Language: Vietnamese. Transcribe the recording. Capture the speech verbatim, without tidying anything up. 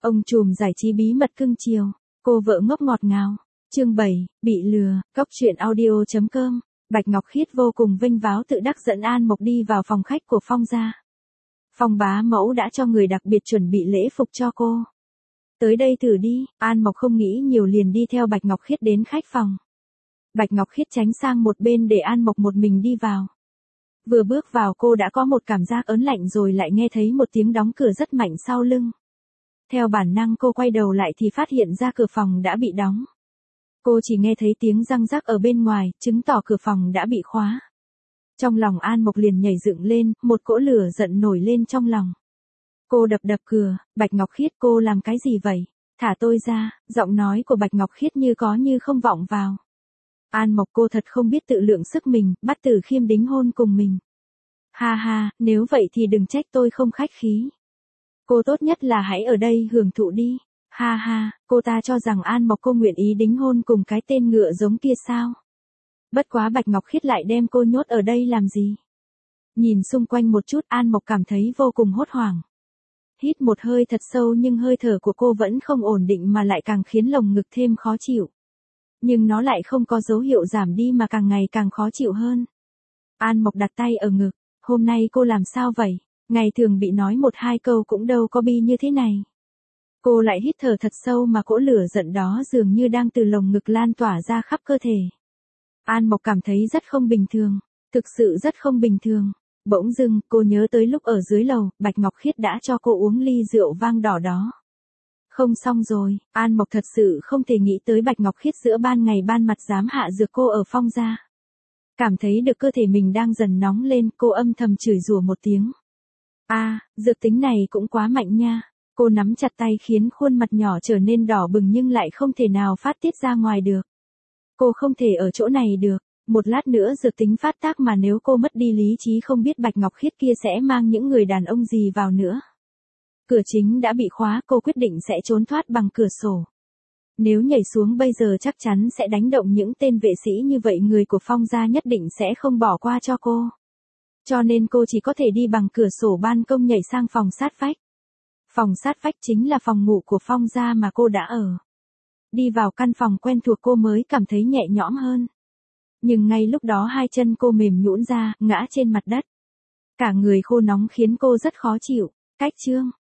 Ông trùm giải trí bí mật cưng chiều, cô vợ ngốc ngọt ngào. Chương bảy, bị lừa, cóc truyện audio chấm com. Bạch Ngọc Khiết vô cùng vinh váo tự đắc dẫn An Mộc đi vào phòng khách của Phong gia. Phong bá mẫu đã cho người đặc biệt chuẩn bị lễ phục cho cô. Tới đây thử đi, An Mộc không nghĩ nhiều liền đi theo Bạch Ngọc Khiết đến khách phòng. Bạch Ngọc Khiết tránh sang một bên để An Mộc một mình đi vào. Vừa bước vào cô đã có một cảm giác ớn lạnh rồi lại nghe thấy một tiếng đóng cửa rất mạnh sau lưng. Theo bản năng cô quay đầu lại thì phát hiện ra cửa phòng đã bị đóng. Cô chỉ nghe thấy tiếng răng rắc ở bên ngoài, chứng tỏ cửa phòng đã bị khóa. Trong lòng An Mộc liền nhảy dựng lên, một cỗ lửa giận nổi lên trong lòng. Cô đập đập cửa, Bạch Ngọc Khiết cô làm cái gì vậy? Thả tôi ra, giọng nói của Bạch Ngọc Khiết như có như không vọng vào. An Mộc cô thật không biết tự lượng sức mình, bắt Tử Khiêm đính hôn cùng mình. Ha ha, nếu vậy thì đừng trách tôi không khách khí. Cô tốt nhất là hãy ở đây hưởng thụ đi. Ha ha, cô ta cho rằng An Mộc cô nguyện ý đính hôn cùng cái tên ngựa giống kia sao? Bất quá Bạch Ngọc Khiết lại đem cô nhốt ở đây làm gì? Nhìn xung quanh một chút An Mộc cảm thấy vô cùng hốt hoảng. Hít một hơi thật sâu nhưng hơi thở của cô vẫn không ổn định mà lại càng khiến lồng ngực thêm khó chịu. Nhưng nó lại không có dấu hiệu giảm đi mà càng ngày càng khó chịu hơn. An Mộc đặt tay ở ngực, hôm nay cô làm sao vậy? Ngày thường bị nói một hai câu cũng đâu có bi như thế này. Cô lại hít thở thật sâu mà cỗ lửa giận đó dường như đang từ lồng ngực lan tỏa ra khắp cơ thể. An Mộc cảm thấy rất không bình thường, thực sự rất không bình thường. Bỗng dưng, cô nhớ tới lúc ở dưới lầu, Bạch Ngọc Khiết đã cho cô uống ly rượu vang đỏ đó. Không xong rồi, An Mộc thật sự không thể nghĩ tới Bạch Ngọc Khiết giữa ban ngày ban mặt dám hạ dược cô ở Phong gia. Cảm thấy được cơ thể mình đang dần nóng lên, cô âm thầm chửi rủa một tiếng. A, à, dược tính này cũng quá mạnh nha. Cô nắm chặt tay khiến khuôn mặt nhỏ trở nên đỏ bừng nhưng lại không thể nào phát tiết ra ngoài được. Cô không thể ở chỗ này được, một lát nữa dược tính phát tác mà nếu cô mất đi lý trí không biết Bạch Ngọc Khiết kia sẽ mang những người đàn ông gì vào nữa. Cửa chính đã bị khóa, cô quyết định sẽ trốn thoát bằng cửa sổ. Nếu nhảy xuống bây giờ chắc chắn sẽ đánh động những tên vệ sĩ như vậy, người của Phong gia nhất định sẽ không bỏ qua cho cô. Cho nên cô chỉ có thể đi bằng cửa sổ ban công nhảy sang phòng sát vách. Phòng sát vách chính là phòng ngủ của Phong gia mà cô đã ở. Đi vào căn phòng quen thuộc cô mới cảm thấy nhẹ nhõm hơn. Nhưng ngay lúc đó hai chân cô mềm nhũn ra, ngã trên mặt đất. Cả người khô nóng khiến cô rất khó chịu. Cách chương